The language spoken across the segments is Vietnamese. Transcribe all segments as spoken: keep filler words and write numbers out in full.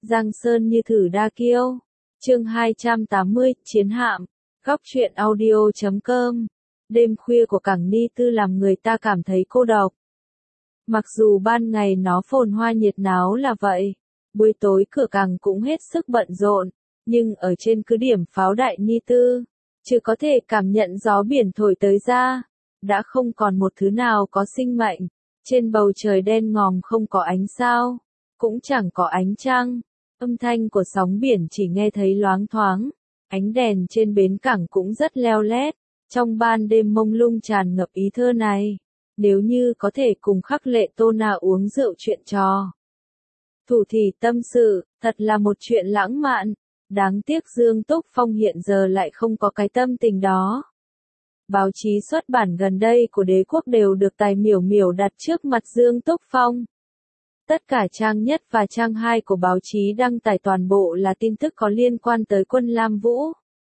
Giang Sơn như thử đa kiêu. Chương hai trăm tám mươi, Chiến hạm. Góc truyện audio chấm com. Đêm khuya của cảng Ni Tư làm người ta cảm thấy cô độc. Mặc dù ban ngày nó phồn hoa nhiệt náo là vậy, buổi tối cửa cảng cũng hết sức bận rộn, nhưng ở trên cứ điểm pháo đại Ni Tư, chưa có thể cảm nhận gió biển thổi tới ra, đã không còn một thứ nào có sinh mệnh. Trên bầu trời đen ngòm không có ánh sao, cũng chẳng có ánh trăng, âm thanh của sóng biển chỉ nghe thấy loáng thoáng, ánh đèn trên bến cảng cũng rất leo lét, trong ban đêm mông lung tràn ngập ý thơ này, nếu như có thể cùng Khắc Lệ Tô Na uống rượu chuyện trò. Thủ thỉ tâm sự, thật là một chuyện lãng mạn, đáng tiếc Dương Túc Phong hiện giờ lại không có cái tâm tình đó. Báo chí xuất bản gần đây của đế quốc đều được Tài Miểu Miểu đặt trước mặt Dương Túc Phong. Tất cả trang nhất và trang hai của báo chí đăng tải toàn bộ là tin tức có liên quan tới quân Lam Vũ.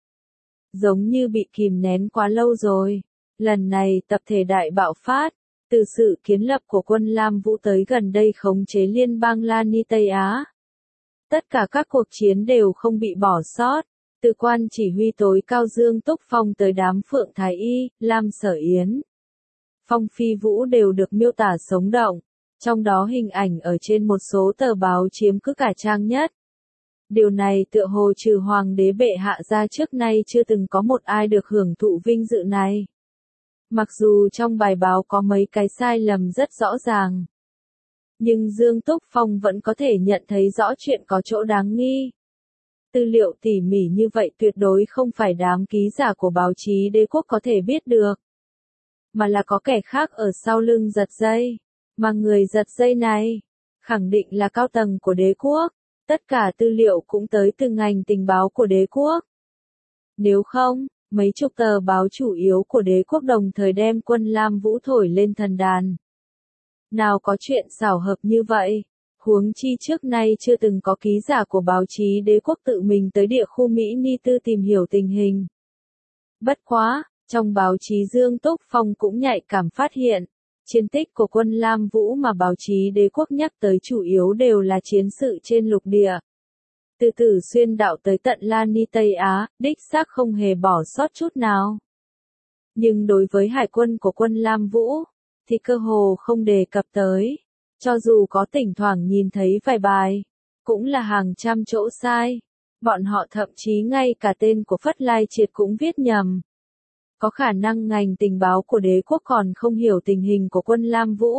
Giống như bị kìm nén quá lâu rồi, lần này tập thể đại bạo phát, từ sự kiến lập của quân Lam Vũ tới gần đây khống chế liên bang La Ni Tây Á. Tất cả các cuộc chiến đều không bị bỏ sót. Từ quan chỉ huy tối cao Dương Túc Phong tới đám Phượng Thái Y, Lam Sở Yến, Phong Phi Vũ đều được miêu tả sống động, trong đó hình ảnh ở trên một số tờ báo chiếm cứ cả trang nhất. Điều này tựa hồ trừ Hoàng đế bệ hạ ra trước nay chưa từng có một ai được hưởng thụ vinh dự này. Mặc dù trong bài báo có mấy cái sai lầm rất rõ ràng, nhưng Dương Túc Phong vẫn có thể nhận thấy rõ chuyện có chỗ đáng nghi. Tư liệu tỉ mỉ như vậy tuyệt đối không phải đám ký giả của báo chí đế quốc có thể biết được, mà là có kẻ khác ở sau lưng giật dây, mà người giật dây này, khẳng định là cao tầng của đế quốc, tất cả tư liệu cũng tới từ ngành tình báo của đế quốc. Nếu không, mấy chục tờ báo chủ yếu của đế quốc đồng thời đem quân Lam Vũ thổi lên thần đàn. Nào có chuyện xảo hợp như vậy. Huống chi trước nay chưa từng có ký giả của báo chí đế quốc tự mình tới địa khu Mỹ Ni Tư tìm hiểu tình hình. Bất quá, trong báo chí Dương Túc Phong cũng nhạy cảm phát hiện, chiến tích của quân Lam Vũ mà báo chí đế quốc nhắc tới chủ yếu đều là chiến sự trên lục địa. Từ từ xuyên đạo tới tận La Ni Tây Á, đích xác không hề bỏ sót chút nào. Nhưng đối với hải quân của quân Lam Vũ, thì cơ hồ không đề cập tới. Cho dù có thỉnh thoảng nhìn thấy vài bài, cũng là hàng trăm chỗ sai. Bọn họ thậm chí ngay cả tên của Phất Lai Triệt cũng viết nhầm. Có khả năng ngành tình báo của đế quốc còn không hiểu tình hình của quân Lam Vũ.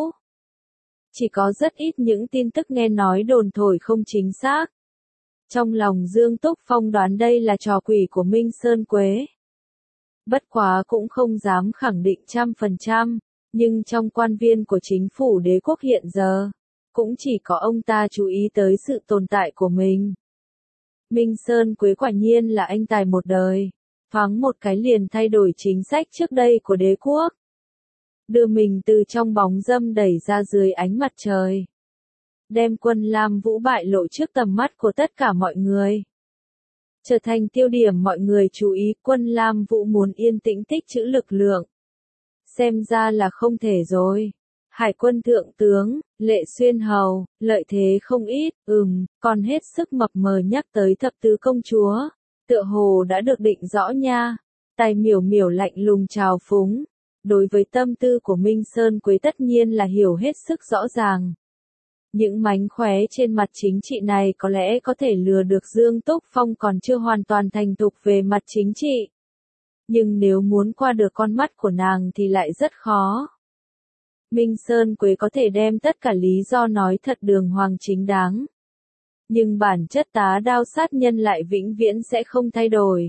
Chỉ có rất ít những tin tức nghe nói đồn thổi không chính xác. Trong lòng Dương Túc Phong đoán đây là trò quỷ của Minh Sơn Quế. Bất quá cũng không dám khẳng định trăm phần trăm. Nhưng trong quan viên của chính phủ đế quốc hiện giờ, cũng chỉ có ông ta chú ý tới sự tồn tại của mình. Minh Sơn Quế quả nhiên là anh tài một đời, thoáng một cái liền thay đổi chính sách trước đây của đế quốc. Đưa mình từ trong bóng râm đẩy ra dưới ánh mặt trời. Đem quân Lam Vũ bại lộ trước tầm mắt của tất cả mọi người. Trở thành tiêu điểm mọi người chú ý, quân Lam Vũ muốn yên tĩnh tích trữ lực lượng. Xem ra là không thể rồi. Hải quân thượng tướng, Lệ Xuyên Hầu, lợi thế không ít, ừm, còn hết sức mập mờ nhắc tới thập tứ công chúa. Tựa hồ đã được định rõ nha. Tài Miểu Miểu lạnh lùng trào phúng. Đối với tâm tư của Minh Sơn Quế tất nhiên là hiểu hết sức rõ ràng. Những mánh khóe trên mặt chính trị này có lẽ có thể lừa được Dương Túc Phong còn chưa hoàn toàn thành thục về mặt chính trị. Nhưng nếu muốn qua được con mắt của nàng thì lại rất khó. Minh Sơn Quế có thể đem tất cả lý do nói thật đường hoàng chính đáng. Nhưng bản chất tá đao sát nhân lại vĩnh viễn sẽ không thay đổi.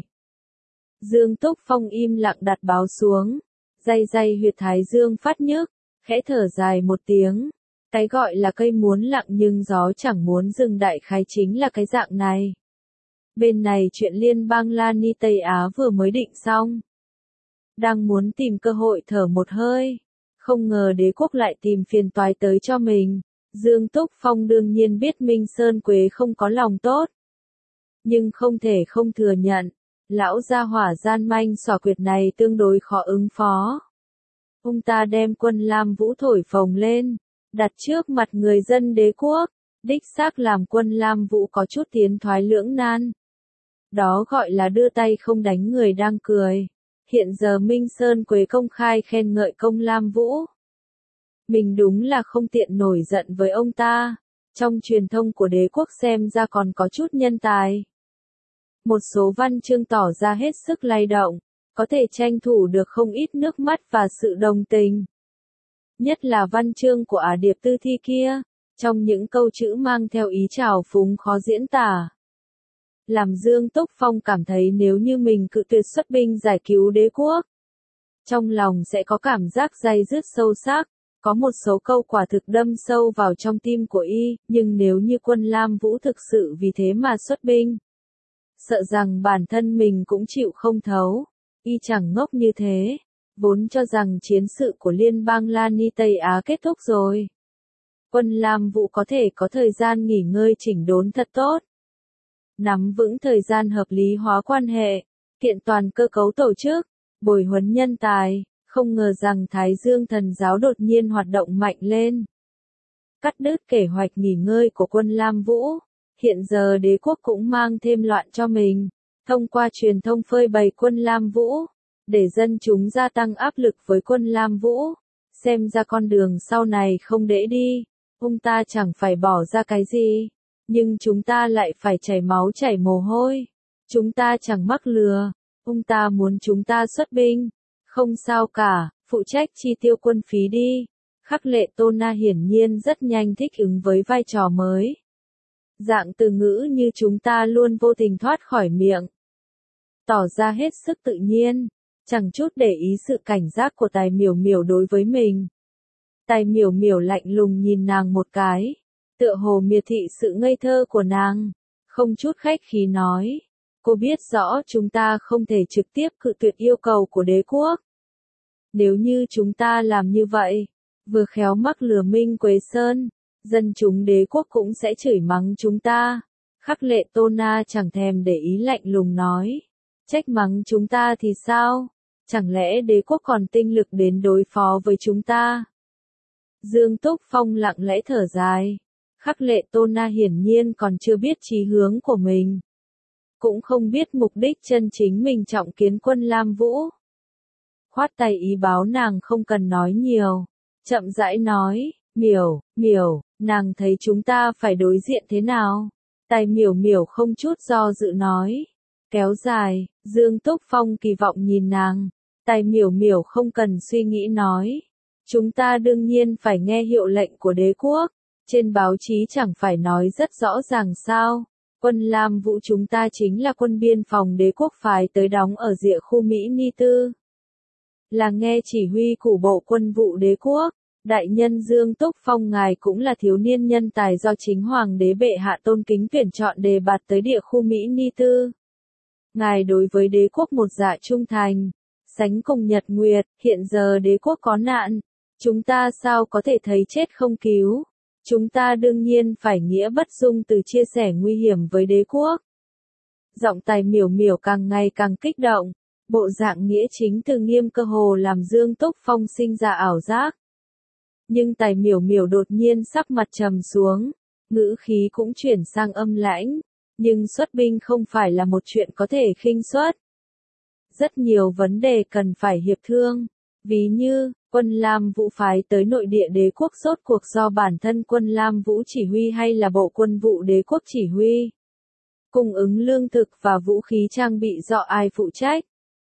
Dương Túc Phong im lặng đặt báo xuống. Day day huyệt thái dương phát nhức, khẽ thở dài một tiếng. Cái gọi là cây muốn lặng nhưng gió chẳng muốn dừng đại khái chính là cái dạng này. Bên này chuyện liên bang La Ni Tây Á vừa mới định xong. Đang muốn tìm cơ hội thở một hơi. Không ngờ đế quốc lại tìm phiền toái tới cho mình. Dương Túc Phong đương nhiên biết Minh Sơn Quế không có lòng tốt. Nhưng không thể không thừa nhận. Lão gia hỏa gian manh xỏ quyệt này tương đối khó ứng phó. Ông ta đem quân Lam Vũ thổi phồng lên. Đặt trước mặt người dân đế quốc. Đích xác làm quân Lam Vũ có chút tiến thoái lưỡng nan. Đó gọi là đưa tay không đánh người đang cười. Hiện giờ Minh Sơn Quế công khai khen ngợi công Lam Vũ. Mình đúng là không tiện nổi giận với ông ta. Trong truyền thông của đế quốc xem ra còn có chút nhân tài. Một số văn chương tỏ ra hết sức lay động, có thể tranh thủ được không ít nước mắt và sự đồng tình. Nhất là văn chương của Ả Điệp Tư Thi kia, trong những câu chữ mang theo ý trào phúng khó diễn tả. Làm Dương Túc Phong cảm thấy nếu như mình cự tuyệt xuất binh giải cứu đế quốc, trong lòng sẽ có cảm giác day dứt sâu sắc. Có một số câu quả thực đâm sâu vào trong tim của y, nhưng nếu như quân Lam Vũ thực sự vì thế mà xuất binh, sợ rằng bản thân mình cũng chịu không thấu. Y chẳng ngốc như thế, vốn cho rằng chiến sự của liên bang Lani Tây Á kết thúc rồi. Quân Lam Vũ có thể có thời gian nghỉ ngơi chỉnh đốn thật tốt. Nắm vững thời gian hợp lý hóa quan hệ, kiện toàn cơ cấu tổ chức, bồi huấn nhân tài. Không ngờ rằng Thái Dương Thần Giáo đột nhiên hoạt động mạnh lên. Cắt đứt kế hoạch nghỉ ngơi của quân Lam Vũ. Hiện giờ đế quốc cũng mang thêm loạn cho mình. Thông qua truyền thông phơi bày quân Lam Vũ. Để dân chúng gia tăng áp lực với quân Lam Vũ. Xem ra con đường sau này không dễ đi. Ông ta chẳng phải bỏ ra cái gì. Nhưng chúng ta lại phải chảy máu chảy mồ hôi. Chúng ta chẳng mắc lừa. Ông ta muốn chúng ta xuất binh. Không sao cả, phụ trách chi tiêu quân phí đi. Khắc Lệ Tô Na hiển nhiên rất nhanh thích ứng với vai trò mới. Dạng từ ngữ như chúng ta luôn vô tình thoát khỏi miệng. Tỏ ra hết sức tự nhiên, chẳng chút để ý sự cảnh giác của Tài Miểu Miểu đối với mình. Tài Miểu Miểu lạnh lùng nhìn nàng một cái, tựa hồ miệt thị sự ngây thơ của nàng, không chút khách khí nói. Cô biết rõ chúng ta không thể trực tiếp cự tuyệt yêu cầu của đế quốc. Nếu như chúng ta làm như vậy, vừa khéo mắc lừa Minh Quế Sơn, dân chúng đế quốc cũng sẽ chửi mắng chúng ta. Khắc Lệ Tô Na chẳng thèm để ý lạnh lùng nói. Trách mắng chúng ta thì sao? Chẳng lẽ đế quốc còn tinh lực đến đối phó với chúng ta? Dương Túc Phong lặng lẽ thở dài. Khắc Lệ Tô Na hiển nhiên còn chưa biết chí hướng của mình. Cũng không biết mục đích chân chính mình trọng kiến quân Lam Vũ. Khoát tay ý báo nàng không cần nói nhiều. Chậm rãi nói, Miểu, Miểu, nàng thấy chúng ta phải đối diện thế nào? Tài Miểu Miểu không chút do dự nói. Kéo dài, Dương Túc Phong kỳ vọng nhìn nàng. Tài Miểu Miểu không cần suy nghĩ nói. Chúng ta đương nhiên phải nghe hiệu lệnh của đế quốc. Trên báo chí chẳng phải nói rất rõ ràng sao? Quân Lam Vũ chúng ta chính là quân biên phòng đế quốc phái tới đóng ở Địa khu Mỹ Ni Tư. Là nghe chỉ huy của bộ quân vụ đế quốc. Đại nhân Dương Túc Phong ngài cũng là thiếu niên nhân tài do chính hoàng đế bệ hạ tôn kính tuyển chọn đề bạt tới địa khu Mỹ Ni Tư. Ngài đối với đế quốc một dạ trung thành, sánh cùng Nhật Nguyệt, hiện giờ đế quốc có nạn, chúng ta sao có thể thấy chết không cứu? Chúng ta đương nhiên phải nghĩa bất dung từ chia sẻ nguy hiểm với đế quốc. Giọng Tài Miểu Miểu càng ngày càng kích động, bộ dạng nghĩa chính từ nghiêm cơ hồ làm Dương Túc Phong sinh ra ảo giác. Nhưng Tài Miểu Miểu đột nhiên sắc mặt trầm xuống, ngữ khí cũng chuyển sang âm lãnh, nhưng xuất binh không phải là một chuyện có thể khinh suất. Rất nhiều vấn đề cần phải hiệp thương, ví như, quân Lam Vũ phái tới nội địa đế quốc rốt cuộc do bản thân quân Lam Vũ chỉ huy hay là bộ quân vụ đế quốc chỉ huy. Cung ứng lương thực và vũ khí trang bị do ai phụ trách?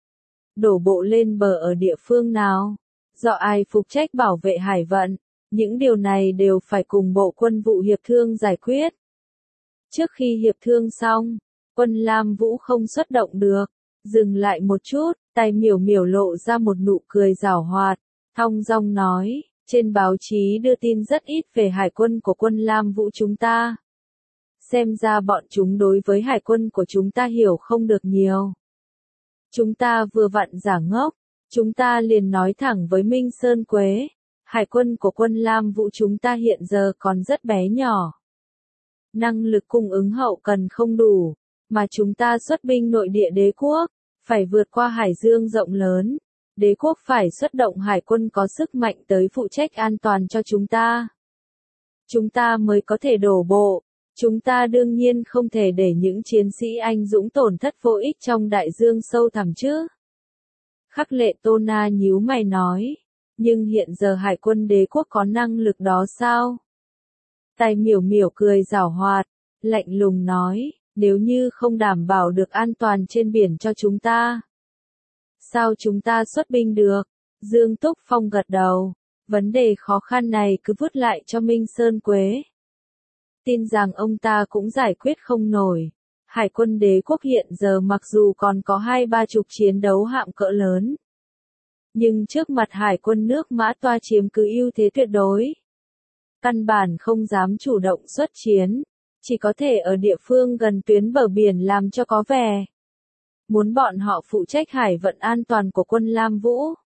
Đổ bộ lên bờ ở địa phương nào? Do ai phụ trách bảo vệ hải vận? Những điều này đều phải cùng bộ quân vụ hiệp thương giải quyết. Trước khi hiệp thương xong, quân Lam Vũ không xuất động được. Dừng lại một chút, Tài Miểu Miểu lộ ra một nụ cười giảo hoạt, thong dong nói, trên báo chí đưa tin rất ít về hải quân của quân Lam Vũ chúng ta. Xem ra bọn chúng đối với hải quân của chúng ta hiểu không được nhiều. Chúng ta vừa vặn giả ngốc, chúng ta liền nói thẳng với Minh Sơn Quế, hải quân của quân Lam Vũ chúng ta hiện giờ còn rất bé nhỏ. Năng lực cung ứng hậu cần không đủ, mà chúng ta xuất binh nội địa đế quốc, phải vượt qua hải dương rộng lớn. Đế quốc phải xuất động hải quân có sức mạnh tới phụ trách an toàn cho chúng ta. chúng ta mới có thể đổ bộ. Chúng ta đương nhiên không thể để những chiến sĩ anh dũng tổn thất vô ích trong đại dương sâu thẳm chứ. Khắc Lệ Tô Na nhíu mày nói, nhưng hiện giờ hải quân đế quốc có năng lực đó sao? Tài Miểu Miểu cười giảo hoạt, lạnh lùng nói, nếu như không đảm bảo được an toàn trên biển cho chúng ta, sao chúng ta xuất binh được? Dương Túc Phong gật đầu, vấn đề khó khăn này cứ vứt lại cho Minh Sơn Quế. Tin rằng ông ta cũng giải quyết không nổi. Hải quân đế quốc hiện giờ mặc dù còn có hai ba chục chiến đấu hạm cỡ lớn, nhưng trước mặt hải quân nước Mã Toa chiếm cứ ưu thế tuyệt đối. Căn bản không dám chủ động xuất chiến, chỉ có thể ở địa phương gần tuyến bờ biển làm cho có vẻ. Muốn bọn họ phụ trách hải vận an toàn của quân Lam Vũ.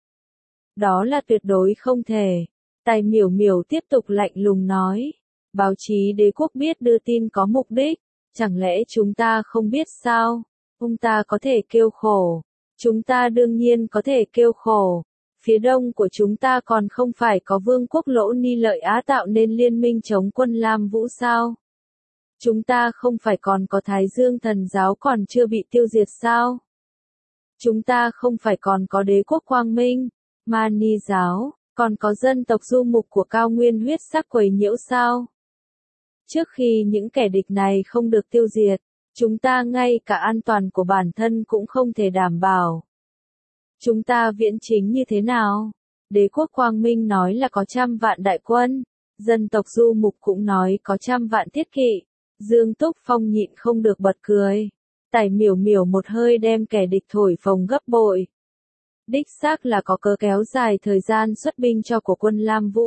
Đó là tuyệt đối không thể. Tài Miểu Miểu tiếp tục lạnh lùng nói. Báo chí đế quốc biết đưa tin có mục đích, chẳng lẽ chúng ta không biết sao? Ông ta có thể kêu khổ. Chúng ta đương nhiên có thể kêu khổ. Phía đông của chúng ta còn không phải có vương quốc Lỗ Ni Lợi Á tạo nên liên minh chống quân Lam Vũ sao? Chúng ta không phải còn có Thái Dương Thần Giáo còn chưa bị tiêu diệt sao? Chúng ta không phải còn có đế quốc Quang Minh, Mani Giáo, còn có dân tộc du mục của cao nguyên huyết sắc quấy nhiễu sao? Trước khi những kẻ địch này không được tiêu diệt, chúng ta ngay cả an toàn của bản thân cũng không thể đảm bảo. Chúng ta viễn chính như thế nào? Đế quốc Quang Minh nói là có trăm vạn đại quân, dân tộc du mục cũng nói có trăm vạn thiết kỵ. Dương Túc Phong nhịn không được bật cười. Tài Miểu Miểu một hơi đem kẻ địch thổi phồng gấp bội. Đích xác là có cớ kéo dài thời gian xuất binh cho của quân Lam Vũ.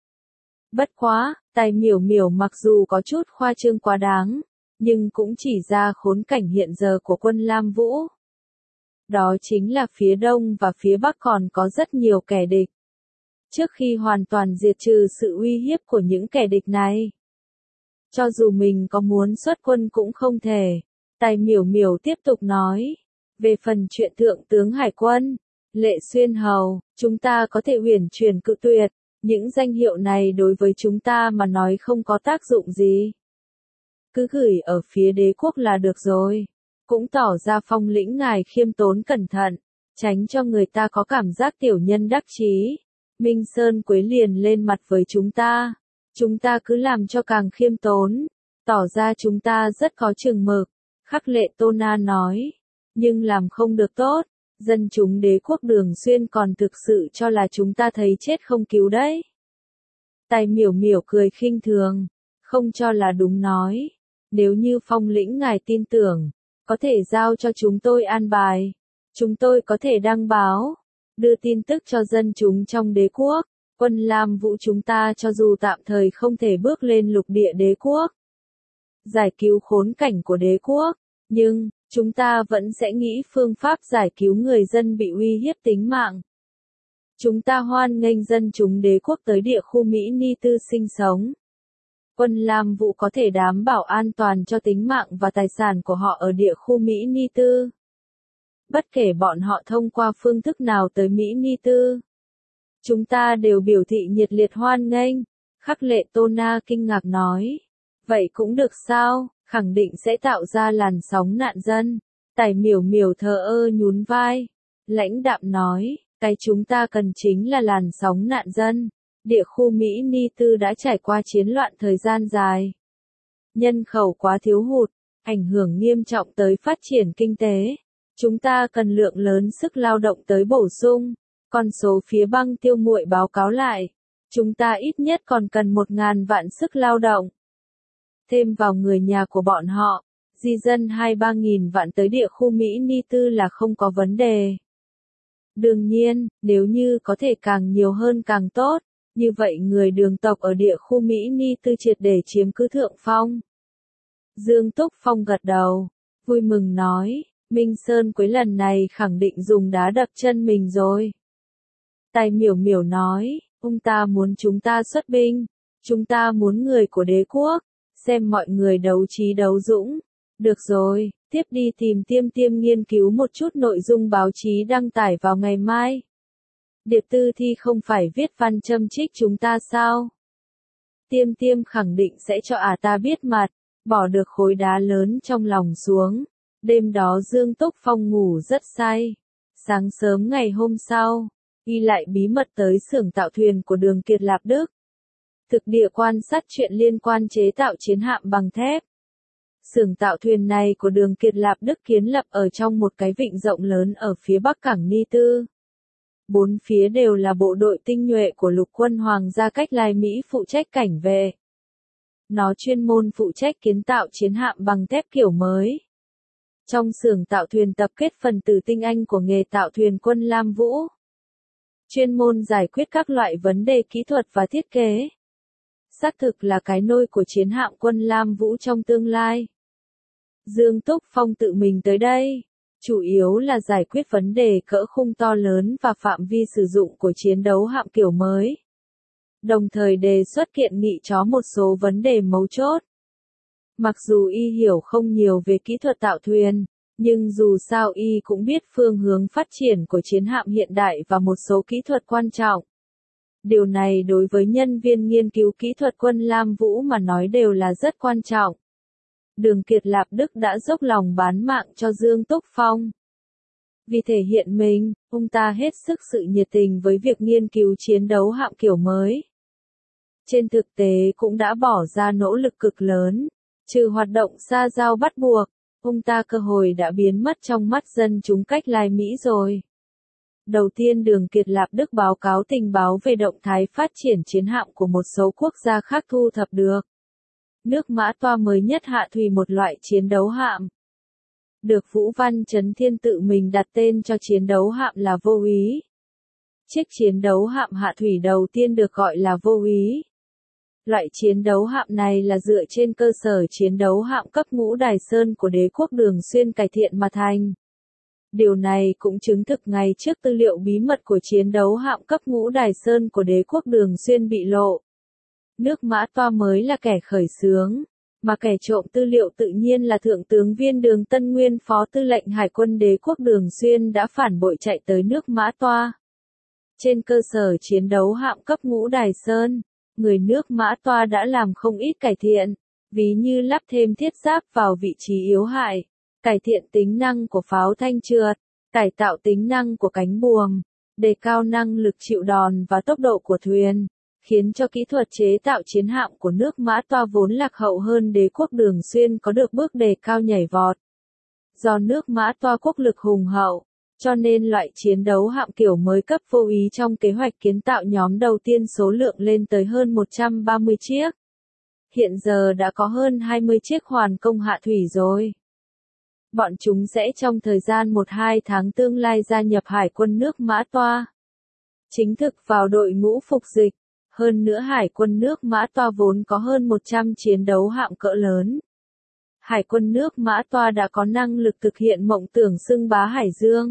Bất quá, Tài Miểu Miểu mặc dù có chút khoa trương quá đáng, nhưng cũng chỉ ra khốn cảnh hiện giờ của quân Lam Vũ. Đó chính là phía đông và phía bắc còn có rất nhiều kẻ địch. Trước khi hoàn toàn diệt trừ sự uy hiếp của những kẻ địch này, cho dù mình có muốn xuất quân cũng không thể. Tài Miểu Miểu tiếp tục nói, về phần chuyện thượng tướng hải quân, Lệ Xuyên Hầu, chúng ta có thể huyền chuyển cự tuyệt, những danh hiệu này đối với chúng ta mà nói không có tác dụng gì. Cứ gửi ở phía đế quốc là được rồi, cũng tỏ ra phong lĩnh ngài khiêm tốn cẩn thận, tránh cho người ta có cảm giác tiểu nhân đắc chí. Minh Sơn Quế liền lên mặt với chúng ta. Chúng ta cứ làm cho càng khiêm tốn, tỏ ra chúng ta rất có chừng mực. Khắc Lệ Tô Na nói, nhưng làm không được tốt, dân chúng đế quốc Đường Xuyên còn thực sự cho là chúng ta thấy chết không cứu đấy. Tài Miểu Miểu cười khinh thường, không cho là đúng nói, nếu như phong lĩnh ngài tin tưởng, có thể giao cho chúng tôi an bài, chúng tôi có thể đăng báo, đưa tin tức cho dân chúng trong đế quốc. Quân Lam Vũ chúng ta cho dù tạm thời không thể bước lên lục địa đế quốc, giải cứu khốn cảnh của đế quốc, nhưng, chúng ta vẫn sẽ nghĩ phương pháp giải cứu người dân bị uy hiếp tính mạng. Chúng ta hoan nghênh dân chúng đế quốc tới địa khu Mỹ Ni Tư sinh sống. Quân Lam Vũ có thể đảm bảo an toàn cho tính mạng và tài sản của họ ở địa khu Mỹ Ni Tư. Bất kể bọn họ thông qua phương thức nào tới Mỹ Ni Tư, chúng ta đều biểu thị nhiệt liệt hoan nghênh. Khắc Lệ Tô Na kinh ngạc nói. Vậy cũng được sao, khẳng định sẽ tạo ra làn sóng nạn dân. Tài Miểu Miểu thờ ơ nhún vai. Lãnh đạm nói, cái chúng ta cần chính là làn sóng nạn dân. Địa khu Mỹ Ni Tư đã trải qua chiến loạn thời gian dài. Nhân khẩu quá thiếu hụt, ảnh hưởng nghiêm trọng tới phát triển kinh tế. Chúng ta cần lượng lớn sức lao động tới bổ sung. Con số phía băng tiêu nguội báo cáo lại, chúng ta ít nhất còn cần một ngàn vạn sức lao động. Thêm vào người nhà của bọn họ, di dân hai ba nghìn vạn tới địa khu Mỹ Ni Tư là không có vấn đề. Đương nhiên, nếu như có thể càng nhiều hơn càng tốt, như vậy người Đường tộc ở địa khu Mỹ Ni Tư triệt để chiếm cứ thượng phong. Dương Túc Phong gật đầu, vui mừng nói, Minh Sơn Quế lần này khẳng định dùng đá đập chân mình rồi. Tài Miểu Miểu nói, ông ta muốn chúng ta xuất binh, chúng ta muốn người của đế quốc, xem mọi người đấu trí đấu dũng. Được rồi, tiếp đi tìm Tiêm Tiêm nghiên cứu một chút nội dung báo chí đăng tải vào ngày mai. Điệp Tư Thi không phải viết văn châm trích chúng ta sao? Tiêm Tiêm khẳng định sẽ cho ả ta biết mặt, bỏ được khối đá lớn trong lòng xuống. Đêm đó Dương Túc Phong ngủ rất say. Sáng sớm ngày hôm sau, y lại bí mật tới xưởng tạo thuyền của Đường Kiệt Lạp Đức. Thực địa quan sát chuyện liên quan chế tạo chiến hạm bằng thép. Xưởng tạo thuyền này của Đường Kiệt Lạp Đức kiến lập ở trong một cái vịnh rộng lớn ở phía bắc cảng Ni Tư. Bốn phía đều là bộ đội tinh nhuệ của lục quân Hoàng gia Cách Lai Mỹ phụ trách cảnh vệ. Nó chuyên môn phụ trách kiến tạo chiến hạm bằng thép kiểu mới. Trong xưởng tạo thuyền tập kết phần tử tinh anh của nghề tạo thuyền quân Lam Vũ. Chuyên môn giải quyết các loại vấn đề kỹ thuật và thiết kế. Xác thực là cái nôi của chiến hạm quân Lam Vũ trong tương lai. Dương Túc Phong tự mình tới đây, chủ yếu là giải quyết vấn đề cỡ khung to lớn và phạm vi sử dụng của chiến đấu hạm kiểu mới. Đồng thời đề xuất kiện nghị chó một số vấn đề mấu chốt. Mặc dù y hiểu không nhiều về kỹ thuật tạo thuyền, nhưng dù sao y cũng biết phương hướng phát triển của chiến hạm hiện đại và một số kỹ thuật quan trọng. Điều này đối với nhân viên nghiên cứu kỹ thuật quân Lam Vũ mà nói đều là rất quan trọng. Đường Kiệt Lạp Đức đã dốc lòng bán mạng cho Dương Túc Phong. Vì thể hiện mình, ông ta hết sức sự nhiệt tình với việc nghiên cứu chiến đấu hạm kiểu mới. Trên thực tế cũng đã bỏ ra nỗ lực cực lớn, trừ hoạt động xa giao bắt buộc, ông ta cơ hội đã biến mất trong mắt dân chúng Cách Lai Mỹ rồi. Đầu tiên Đường Kiệt Lạp Đức báo cáo tình báo về động thái phát triển chiến hạm của một số quốc gia khác thu thập được. Nước Mã Toa mới nhất hạ thủy một loại chiến đấu hạm. Được Vũ Văn Chấn Thiên tự mình đặt tên cho chiến đấu hạm là Vô Úy. Chiếc chiến đấu hạm hạ thủy đầu tiên được gọi là Vô Úy. Loại chiến đấu hạm này là dựa trên cơ sở chiến đấu hạm cấp ngũ Đài Sơn của đế quốc Đường Xuyên cải thiện mà thành. Điều này cũng chứng thực ngày trước tư liệu bí mật của chiến đấu hạm cấp ngũ Đài Sơn của đế quốc Đường Xuyên bị lộ. Nước Mã Toa mới là kẻ khởi xướng, mà kẻ trộm tư liệu tự nhiên là Thượng tướng Viên Đường Tân Nguyên Phó Tư lệnh Hải quân đế quốc Đường Xuyên đã phản bội chạy tới nước Mã Toa. Trên cơ sở chiến đấu hạm cấp ngũ Đài Sơn, người nước Mã Toa đã làm không ít cải thiện, ví như lắp thêm thiết giáp vào vị trí yếu hại, cải thiện tính năng của pháo thanh trượt, cải tạo tính năng của cánh buồm, đề cao năng lực chịu đòn và tốc độ của thuyền, khiến cho kỹ thuật chế tạo chiến hạm của nước Mã Toa vốn lạc hậu hơn đế quốc Đường Xuyên có được bước đề cao nhảy vọt. Do nước Mã Toa quốc lực hùng hậu, cho nên loại chiến đấu hạm kiểu mới cấp Vô Úy trong kế hoạch kiến tạo nhóm đầu tiên số lượng lên tới hơn một trăm ba mươi chiếc. Hiện giờ đã có hơn hai mươi chiếc hoàn công hạ thủy rồi. Bọn chúng sẽ trong thời gian một hai tháng tương lai gia nhập Hải quân nước Mã Toa. Chính thực vào đội ngũ phục dịch. Hơn nữa Hải quân nước Mã Toa vốn có hơn một trăm chiến đấu hạm cỡ lớn. Hải quân nước Mã Toa đã có năng lực thực hiện mộng tưởng xưng bá Hải Dương.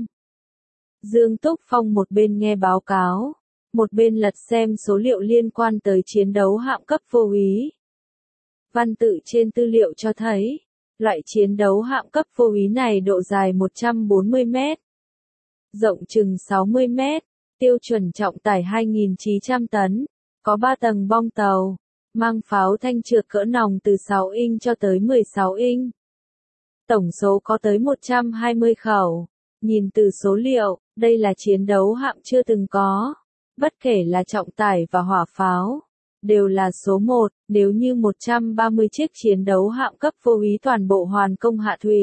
Dương Túc Phong một bên nghe báo cáo, một bên lật xem số liệu liên quan tới chiến đấu hạm cấp Vô Úy. Văn tự trên tư liệu cho thấy, loại chiến đấu hạm cấp Vô Úy này độ dài một trăm bốn mươi mét, rộng chừng sáu mươi mét, tiêu chuẩn trọng tải hai nghìn chín trăm tấn, có ba tầng bong tàu, mang pháo thanh trượt cỡ nòng từ sáu inch cho tới mười sáu inch. Tổng số có tới một trăm hai mươi khẩu. Nhìn từ số liệu, đây là chiến đấu hạm chưa từng có. Bất kể là trọng tải và hỏa pháo, đều là số một, nếu như một trăm ba mươi chiếc chiến đấu hạm cấp Vô Úy toàn bộ hoàn công hạ thủy.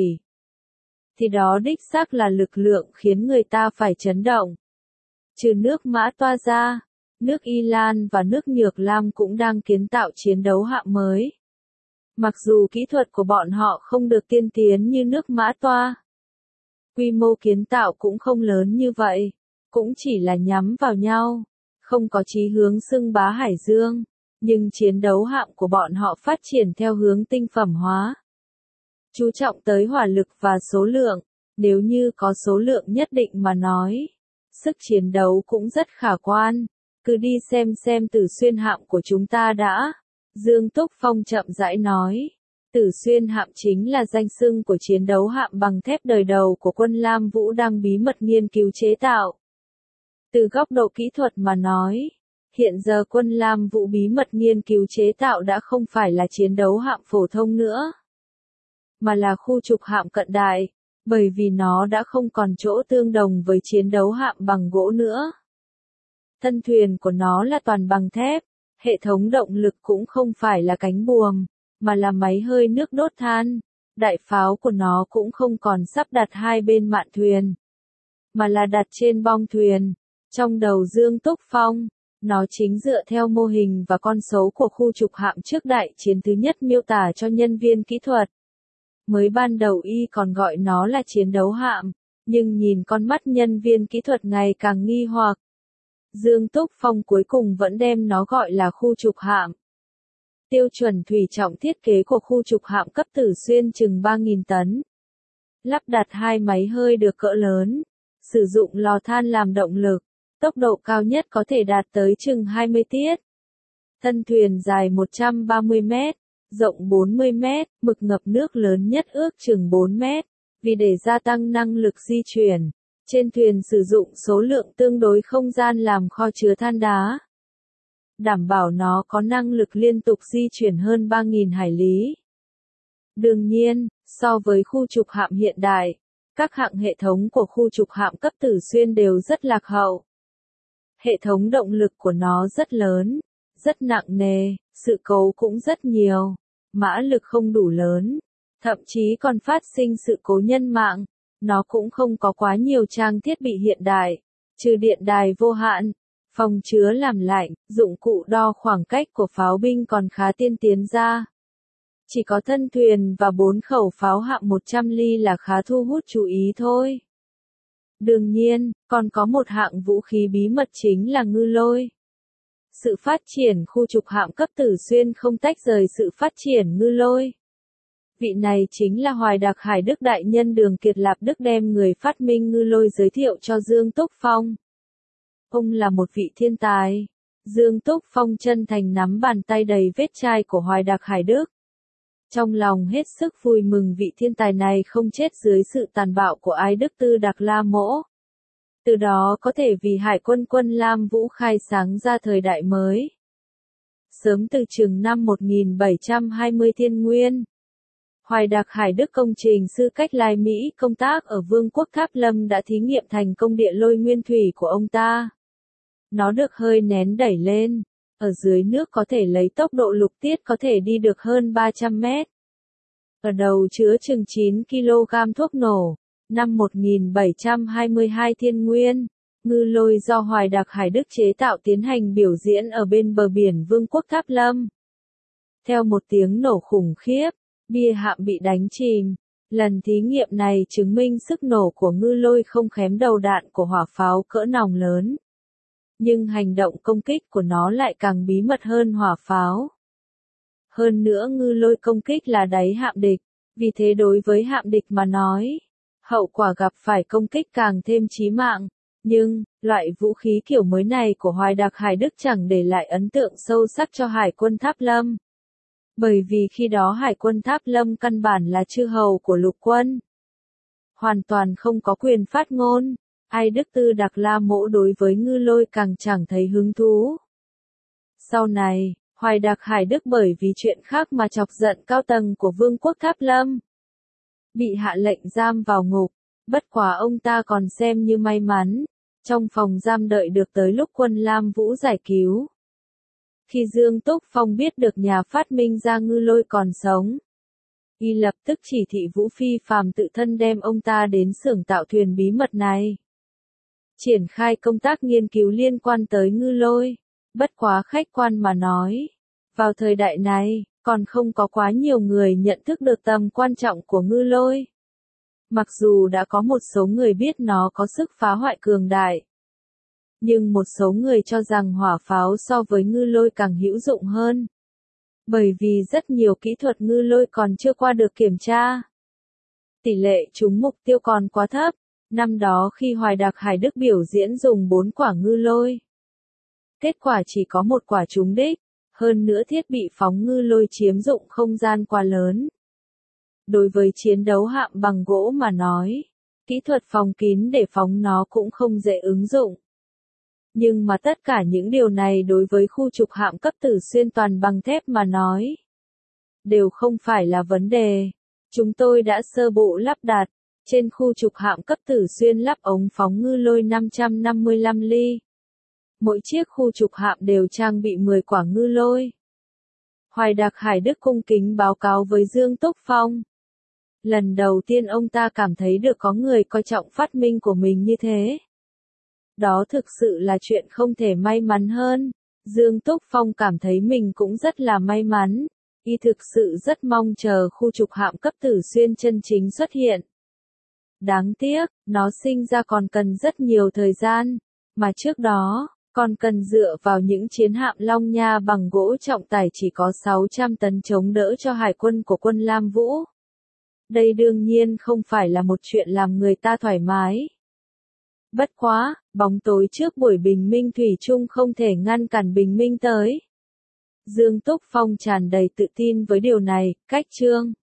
Thì đó đích xác là lực lượng khiến người ta phải chấn động. Trừ nước Mã Toa ra, nước Y Lan và nước Nhược Lam cũng đang kiến tạo chiến đấu hạm mới. Mặc dù kỹ thuật của bọn họ không được tiên tiến như nước Mã Toa, quy mô kiến tạo cũng không lớn như vậy, cũng chỉ là nhắm vào nhau, không có chí hướng xưng bá Hải Dương, nhưng chiến đấu hạm của bọn họ phát triển theo hướng tinh phẩm hóa. Chú trọng tới hỏa lực và số lượng, nếu như có số lượng nhất định mà nói, sức chiến đấu cũng rất khả quan. Cứ đi xem xem Tử Xuyên hạm của chúng ta đã. Dương Túc Phong chậm rãi nói. Tử Xuyên hạm chính là danh xưng của chiến đấu hạm bằng thép đời đầu của quân Lam Vũ đang bí mật nghiên cứu chế tạo. Từ góc độ kỹ thuật mà nói, Hiện giờ quân Lam Vũ bí mật nghiên cứu chế tạo đã không phải là chiến đấu hạm phổ thông nữa, mà là khu trục hạm cận đại, bởi vì nó đã không còn chỗ tương đồng với chiến đấu hạm bằng gỗ nữa. Thân thuyền của nó là toàn bằng thép, hệ thống động lực cũng không phải là cánh buồm, mà là máy hơi nước đốt than. Đại pháo của nó cũng không còn sắp đặt hai bên mạn thuyền, mà là đặt trên bong thuyền. Trong đầu Dương Túc Phong, nó chính dựa theo mô hình và con số của khu trục hạm trước đại chiến thứ nhất miêu tả cho nhân viên kỹ thuật. Mới ban đầu y còn gọi nó là chiến đấu hạm, nhưng nhìn con mắt nhân viên kỹ thuật ngày càng nghi hoặc, Dương Túc Phong cuối cùng vẫn đem nó gọi là khu trục hạm. Tiêu chuẩn thủy trọng thiết kế của khu trục hạm cấp Tử Xuyên chừng ba nghìn tấn. Lắp đặt hai máy hơi được cỡ lớn, sử dụng lò than làm động lực, tốc độ cao nhất có thể đạt tới chừng hai mươi tiết. Thân thuyền dài một trăm ba mươi mét, rộng bốn mươi mét, mực ngập nước lớn nhất ước chừng bốn mét, vì để gia tăng năng lực di chuyển. Trên thuyền sử dụng số lượng tương đối không gian làm kho chứa than đá, đảm bảo nó có năng lực liên tục di chuyển hơn ba nghìn hải lý. Đương nhiên, so với khu trục hạm hiện đại, các hạng hệ thống của khu trục hạm cấp Tử Xuyên đều rất lạc hậu. Hệ thống động lực của nó rất lớn, rất nặng nề, sự cố cũng rất nhiều, mã lực không đủ lớn, thậm chí còn phát sinh sự cố nhân mạng. Nó cũng không có quá nhiều trang thiết bị hiện đại, trừ điện đài vô hạn, phòng chứa làm lạnh, dụng cụ đo khoảng cách của pháo binh còn khá tiên tiến ra. Chỉ có thân thuyền và bốn khẩu pháo hạng một trăm ly là khá thu hút chú ý thôi. Đương nhiên, còn có một hạng vũ khí bí mật chính là ngư lôi. Sự phát triển khu trục hạm cấp Tử Xuyên không tách rời sự phát triển ngư lôi. Vị này chính là Hoài Đạc Hải Đức đại nhân Đường Kiệt Lạp Đức đem người phát minh ngư lôi giới thiệu cho Dương Túc Phong. Ông là một vị thiên tài. Dương Túc Phong chân thành nắm bàn tay đầy vết chai của Hoài Đạc Hải Đức. Trong lòng hết sức vui mừng vị thiên tài này không chết dưới sự tàn bạo của Ái Đức Tư Đạc La Mỗ. Từ đó có thể vì Hải quân quân Lam Vũ khai sáng ra thời đại mới. Sớm từ chừng năm một nghìn bảy trăm hai mươi Thiên Nguyên, Hoài Đạc Hải Đức công trình sư cách lai Mỹ công tác ở Vương quốc Tháp Lâm đã thí nghiệm thành công địa lôi nguyên thủy của ông ta. Nó được hơi nén đẩy lên, ở dưới nước có thể lấy tốc độ lục tiết có thể đi được hơn ba trăm mét. Ở đầu chứa chừng chín ki lô gam thuốc nổ. Năm một nghìn bảy trăm hai mươi hai Thiên Nguyên, ngư lôi do Hoài Đạc Hải Đức chế tạo tiến hành biểu diễn ở bên bờ biển Vương quốc Tháp Lâm. Theo một tiếng nổ khủng khiếp, bia hạm bị đánh chìm. Lần thí nghiệm này chứng minh sức nổ của ngư lôi không kém đầu đạn của hỏa pháo cỡ nòng lớn. Nhưng hành động công kích của nó lại càng bí mật hơn hỏa pháo. Hơn nữa ngư lôi công kích là đáy hạm địch, vì thế đối với hạm địch mà nói, hậu quả gặp phải công kích càng thêm chí mạng. Nhưng, loại vũ khí kiểu mới này của Hoài Đạc Hải Đức chẳng để lại ấn tượng sâu sắc cho Hải quân Tháp Lâm. Bởi vì khi đó Hải quân Tháp Lâm căn bản là chư hầu của lục quân. Hoàn toàn không có quyền phát ngôn. Ái Đức Tư Đạc La Mỗ đối với ngư lôi càng chẳng thấy hứng thú. Sau này, Hoài Đạc Hải Đức bởi vì chuyện khác mà chọc giận cao tầng của Vương quốc Tháp Lâm. Bị hạ lệnh giam vào ngục, bất quá ông ta còn xem như may mắn, trong phòng giam đợi được tới lúc quân Lam Vũ giải cứu. Khi Dương Túc Phong biết được nhà phát minh ra ngư lôi còn sống, y lập tức chỉ thị Vũ Phi Phàm tự thân đem ông ta đến xưởng tạo thuyền bí mật này. Triển khai công tác nghiên cứu liên quan tới ngư lôi, bất quá khách quan mà nói, vào thời đại này, còn không có quá nhiều người nhận thức được tầm quan trọng của ngư lôi. Mặc dù đã có một số người biết nó có sức phá hoại cường đại, nhưng một số người cho rằng hỏa pháo so với ngư lôi càng hữu dụng hơn. Bởi vì rất nhiều kỹ thuật ngư lôi còn chưa qua được kiểm tra. Tỷ lệ trúng mục tiêu còn quá thấp. Năm đó khi Hoài Đạc Hải Đức biểu diễn dùng bốn quả ngư lôi, kết quả chỉ có một quả trúng đích, hơn nữa thiết bị phóng ngư lôi chiếm dụng không gian quá lớn. Đối với chiến đấu hạm bằng gỗ mà nói, kỹ thuật phòng kín để phóng nó cũng không dễ ứng dụng. Nhưng mà tất cả những điều này đối với khu trục hạm cấp Tử Xuyên toàn bằng thép mà nói, đều không phải là vấn đề. Chúng tôi đã sơ bộ lắp đặt, trên khu trục hạm cấp Tử Xuyên lắp ống phóng ngư lôi năm trăm năm mươi lăm ly. Mỗi chiếc khu trục hạm đều trang bị mười quả ngư lôi. Hoài Đạc Hải Đức cung kính báo cáo với Dương Túc Phong. Lần đầu tiên ông ta cảm thấy được có người coi trọng phát minh của mình như thế. Đó thực sự là chuyện không thể may mắn hơn. Dương Túc Phong cảm thấy mình cũng rất là may mắn. Y thực sự rất mong chờ khu trục hạm cấp Tử Xuyên chân chính xuất hiện. Đáng tiếc, nó sinh ra còn cần rất nhiều thời gian, mà trước đó, còn cần dựa vào những chiến hạm Long Nha bằng gỗ trọng tải chỉ có sáu trăm tấn chống đỡ cho hải quân của quân Lam Vũ. Đây đương nhiên không phải là một chuyện làm người ta thoải mái. Bất quá, bóng tối trước buổi bình minh thủy chung không thể ngăn cản bình minh tới. Dương Túc Phong tràn đầy tự tin với điều này, cách chương